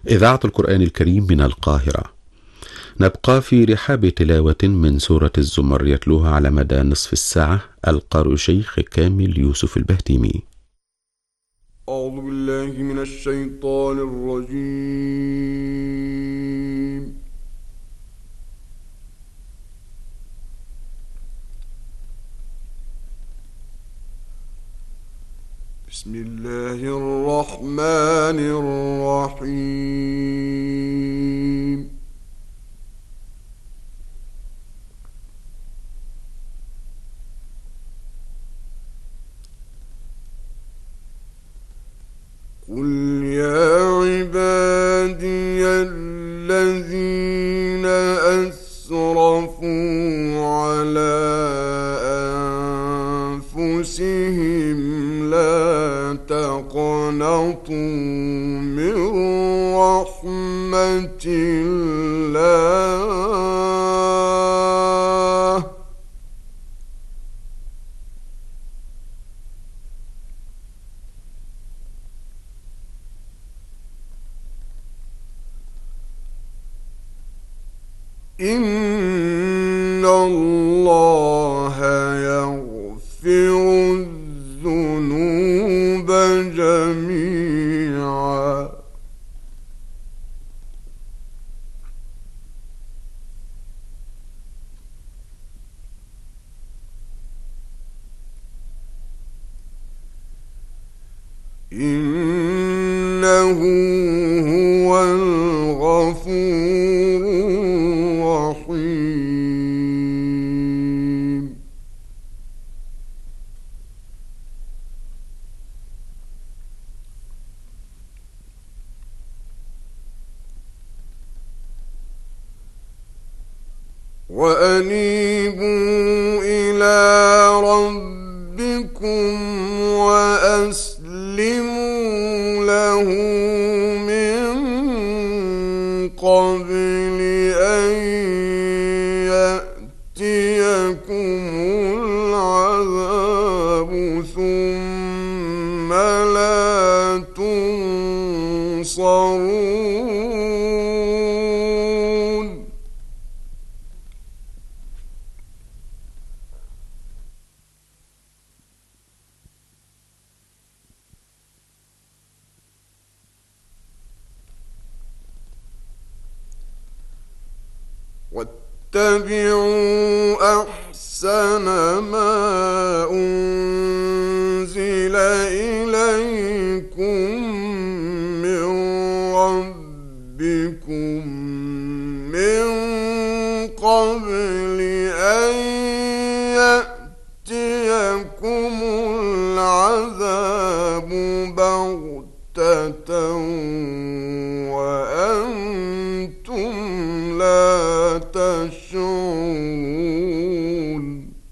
إذاعة القرآن الكريم من القاهرة. نبقى في رحاب تلاوة من سورة الزمر يتلوها على مدى نصف الساعة القارئ الشيخ كامل يوسف البهتيمي. أعوذ بالله من الشيطان الرجيم. بسم الله الرحمن الرحيم. قل يا عبادي الذين أسرفوا على أنفسهم لا تقنطوا من رحمة الله إن الله يغفر الذنوب جميعا إنه هو الغفور الرحيم. وأنيبوا إلى ربكم وأسلموا له من قبل أن يأتيكم العذاب ثم لا تنصرون. واتبعوا أحسن ما أنزل إليكم من ربكم من قبل أن يأتيكم العذاب بغتة وأنتم لا تشعرون.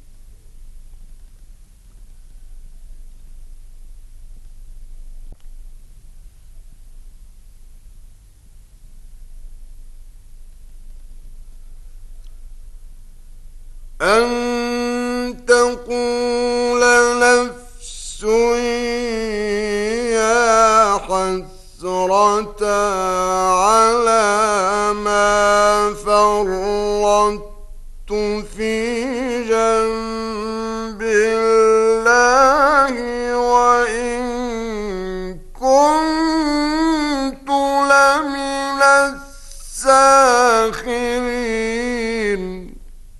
أن تقول نفس يا حسرة على ما فرطت في جنب الله وإن كنت لمن الساخرين.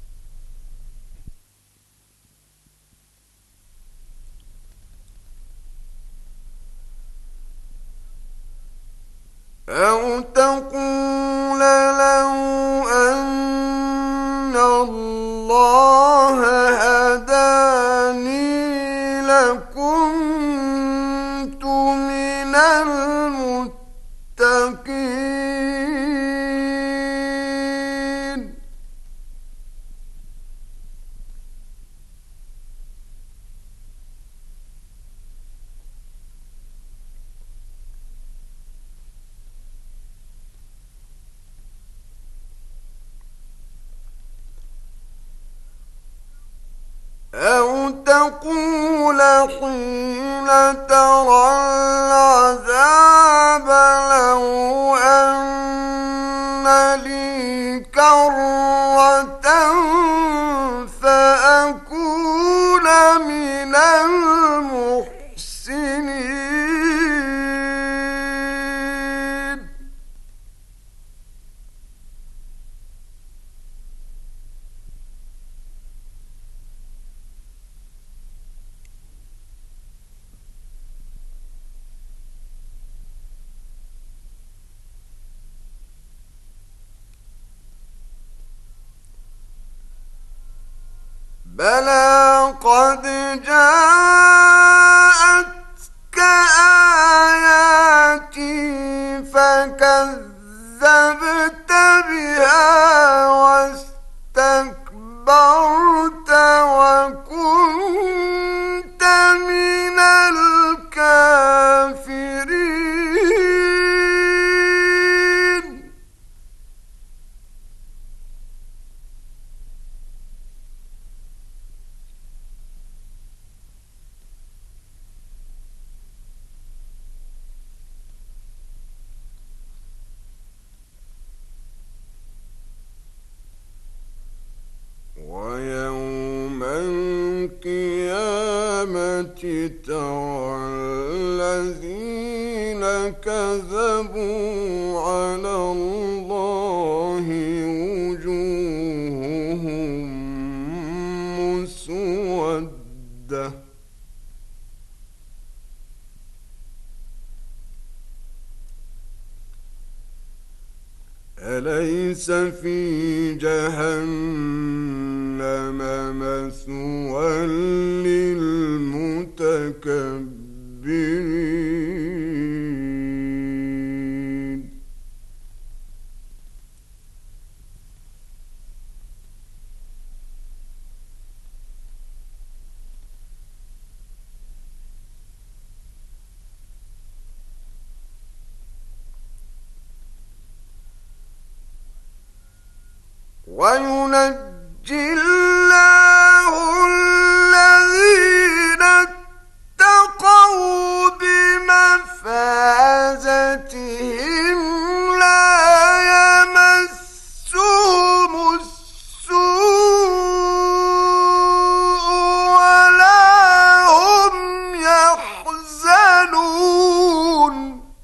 أو تقول لو أن الله هداني لكنت من المتقين. أو تقول حين ترى العذاب لو أن بلى قد جاءتك آياتي فكذبت بها واستكبرت وكنت من الكافرين. ويوم القيامة ترى الذين كذبوا على الله وجوههم مسودة أليس في جهنم مثوى للمتكبرين. وينجي الله الذين اتقوا بمفازتهم لا يمسهم السوء ولا هم يحزنون.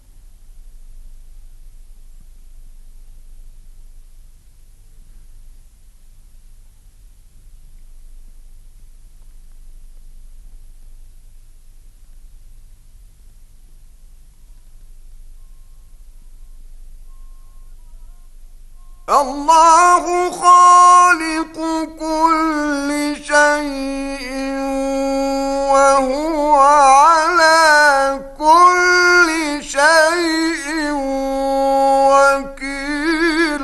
الله خالق كل شيء وهو على كل شيء وكيل.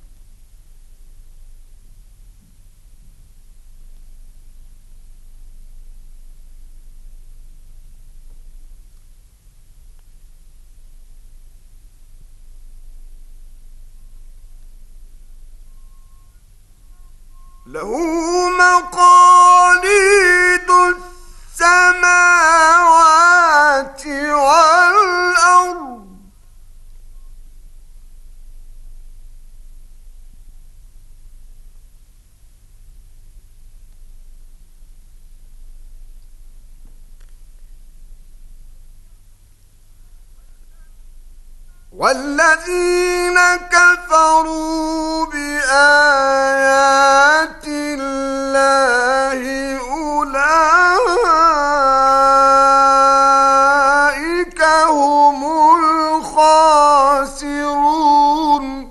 له مقاليد السماوات والأرض والذين كفروا بآيات الله أولئك هم الخاسرون.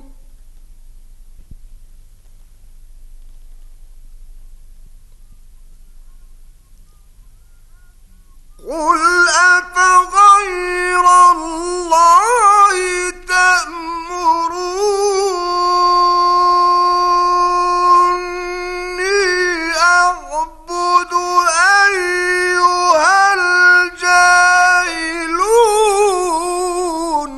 قل أفغير الله تأمروني أعبد أيها الجاهلون.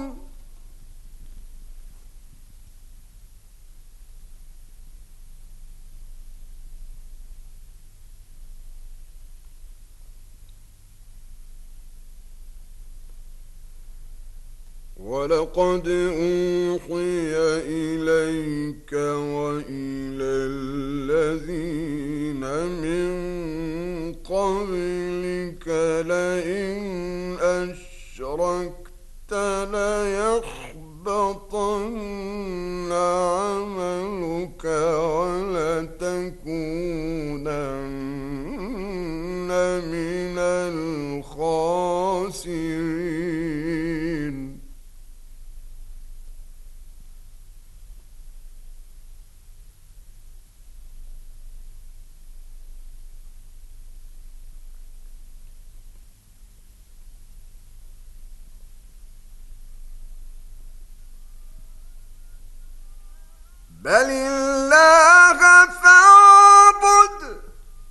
ولقد أوحي إليك وإلى الذين من قبلك لئن أشركت ليحبطن عملك ولتكونن من الخاسرين. بل الله فاعبد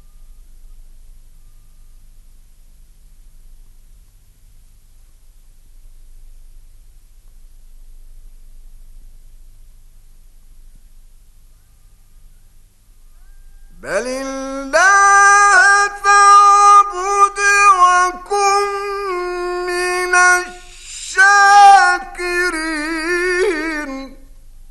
بل الله فاعبد وكن من الشاكرين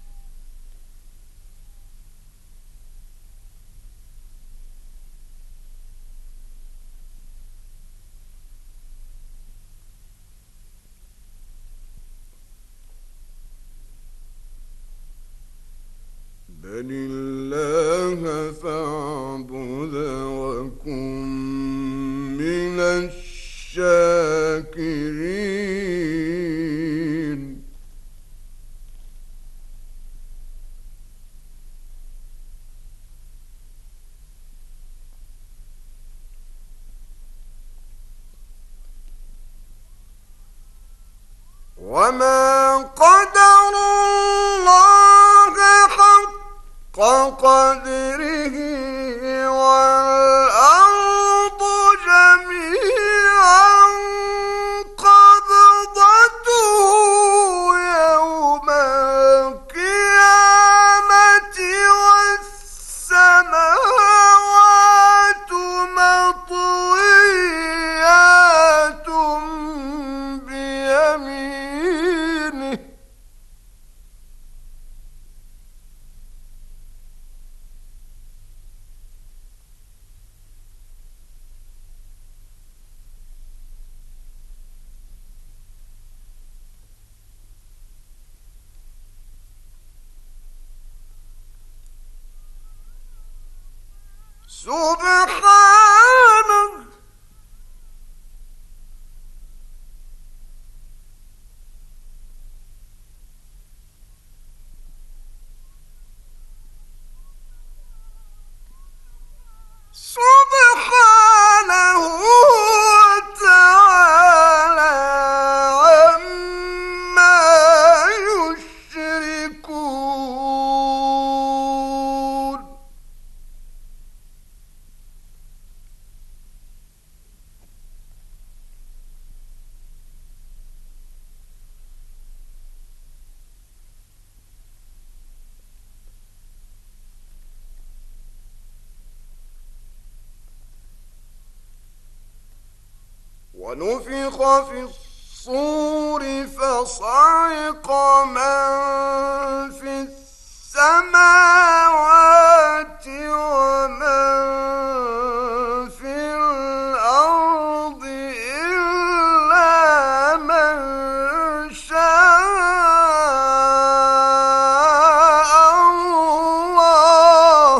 بل الله فاعبد وكن من الشاكرين وما قدر الله حق قدره والأرض جميعا قبضته يوم القيامة والسماوات مطويات بيمينه سبحانه سبحانه وتعالى عما يشركون ونفخ في الصور فصعق من في السماوات ومن في الأرض إلا من شاء الله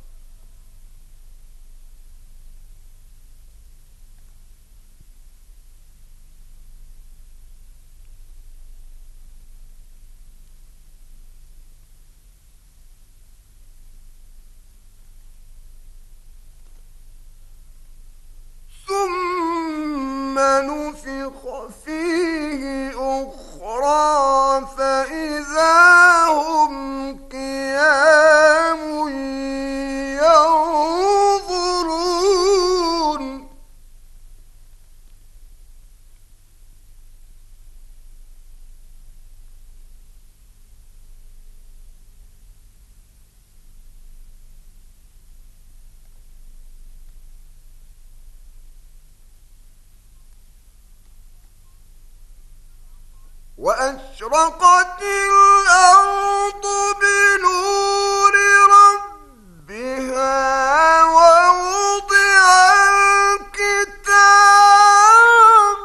ثم نفخ فيه أخرى فإذا هم قيام ينظرون وأشرقت الأرض بنور ربها ووضع الكتاب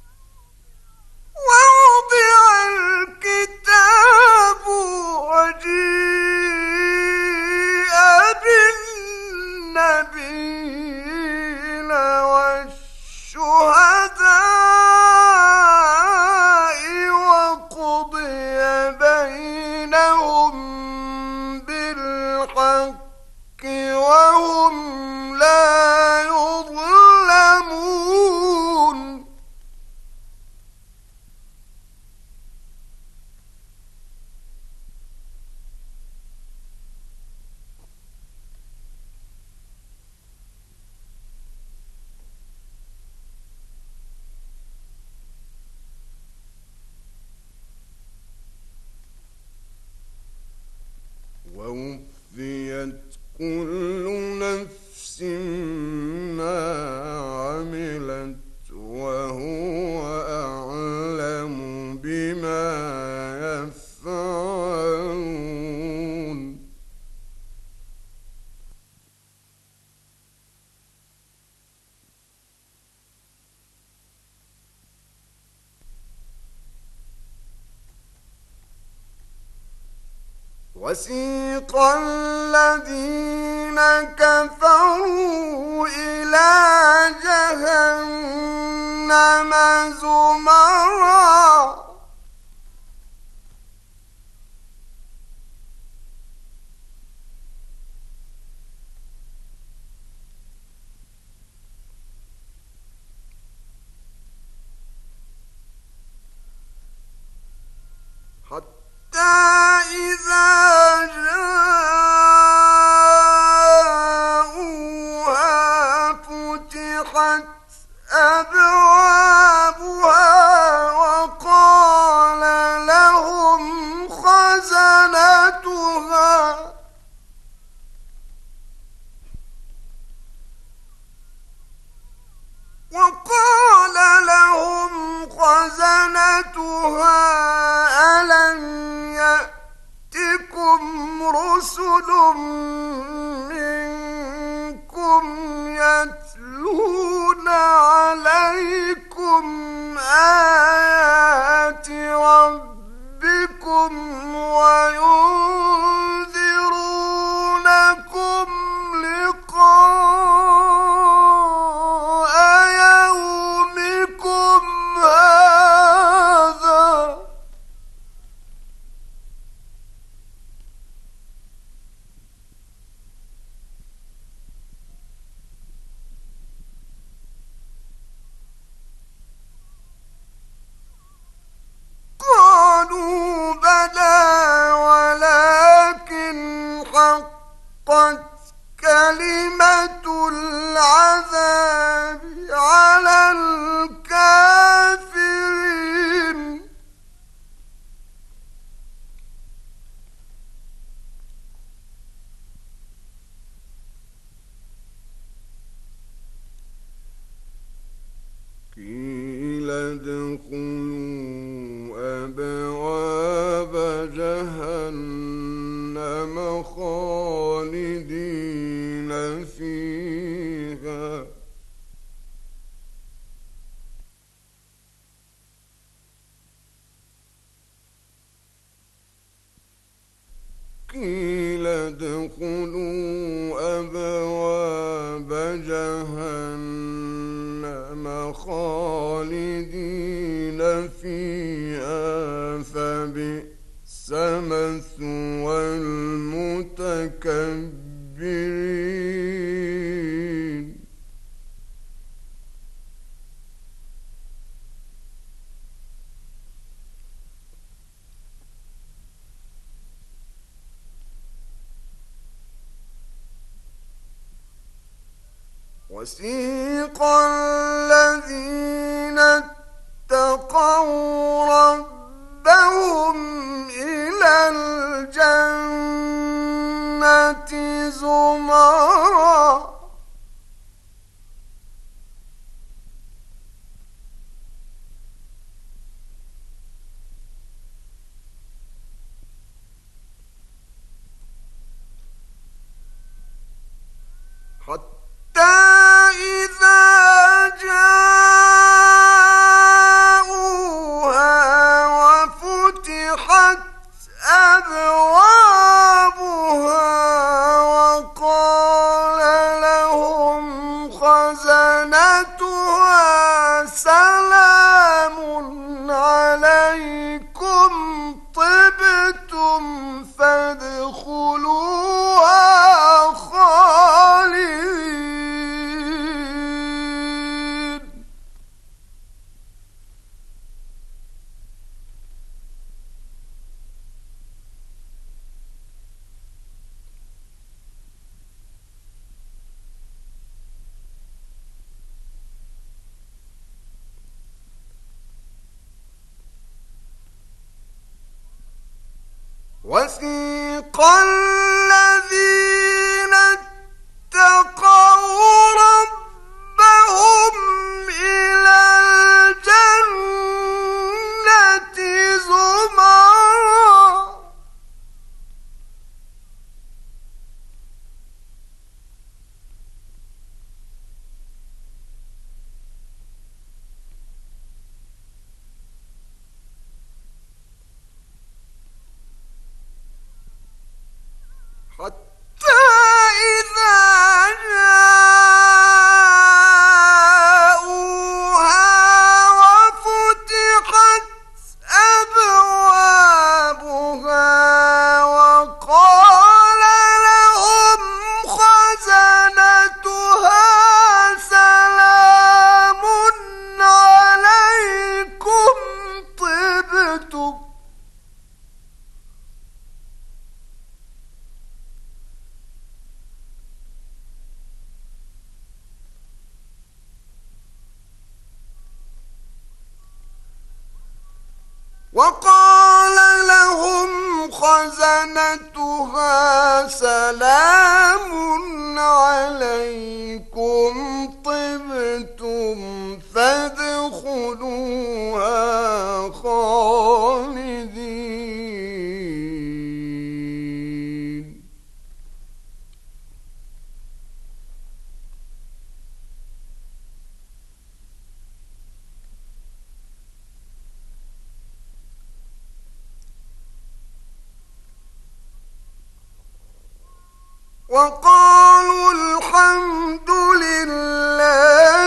وجيء بالحق وهم لا يظلمون ووفيت كل نفس ما عملت وهو أعلم بما يفعلون وسيق الذين كفروا إلى جهنم زمرا حتى إذا جاءوها فتحت أبوابها وقال لهم خزنتها ألم يأتكم رسل منكم يتلون عليكم آيات ربكم وينذرونكم لقاء يومكم هذا قالوا بلى ولكن حقت كلمة العذاب على الكافرين قيل ادخلوا أبواب جهنم خالدين فيها قيل ادخلوا أبواب جهنم خالدين فيها فبئس مثوى المتكبرين وسيق الذين اتقوا ربهم إلى الجنة زمرا حتى إذا جاءوها وفتحت أبوابها وقال لهم خزنتها سلام عليكم طبتم فادخلوها وسيق الذين اتقوا ربهم إلى الجنة زمرا حتى إذا جاءوها وفتحت أبوابها وقال لهم خزنتها سلام عليكم طبتم وقال لهم خزنتها سلام عليكم طبتم فادخلوها خالدين وقالوا الحمد لله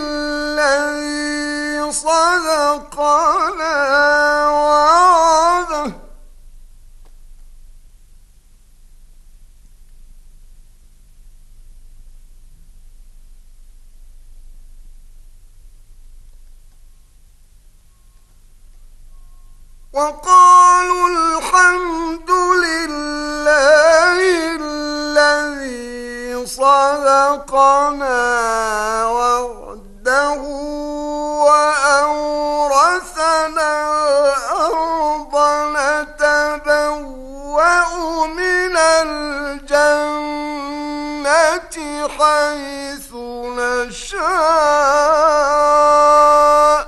الذي صدقنا وعده وقالوا الحمد لله الذي صدقنا وعده وأورثنا الأرض نتبوأ من الجنة حيث نشاء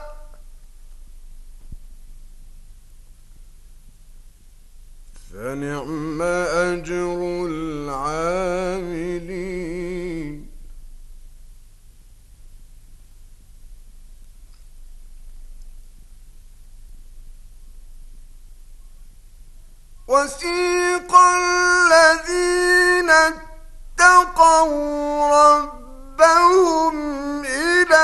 فنعم أجر العاملين وسيق الذين اتقوا ربهم إلى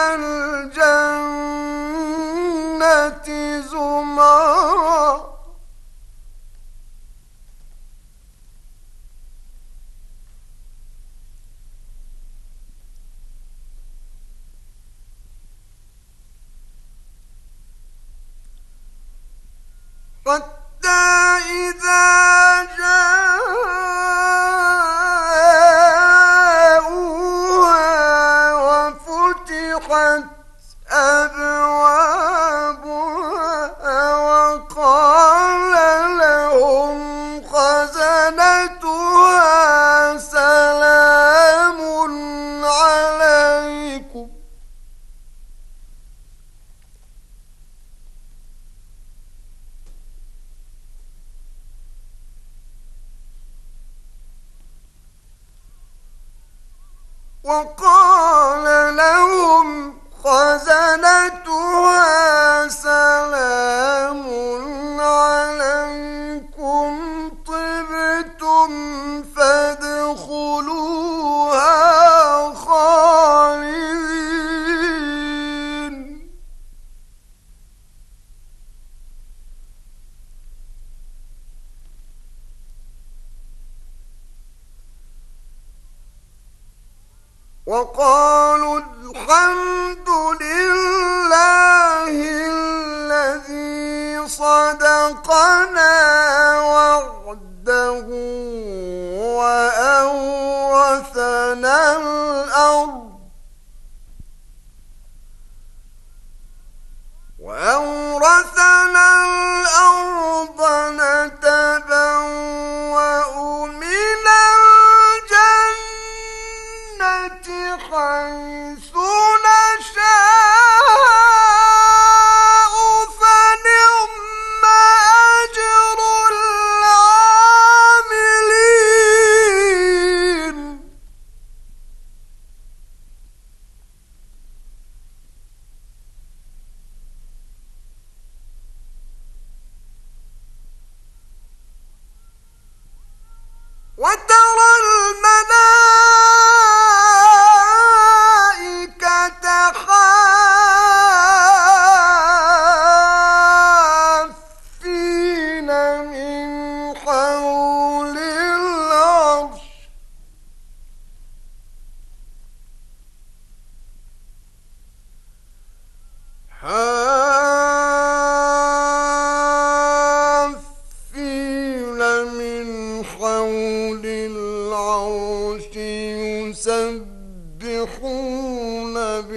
الجنة زمرا حتى إذا جاءوها وفتحت أبوابها وقال لهم خزنتها سلام عليكم وقال لهم خزنتها سلام عليكم طبتم فادخلوها خالدين وقالوا الحمد لله الذي صدقنا وعده وأورثنا الأرض نتبوأ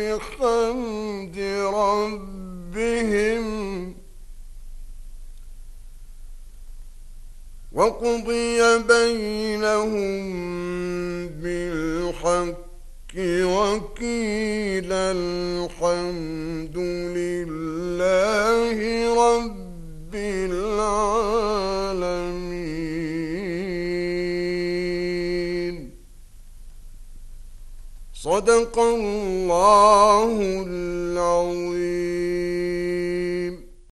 بحمد ربهم وقضي بينهم بالحق وقيل الحمد لله رب العالمين. صدق الله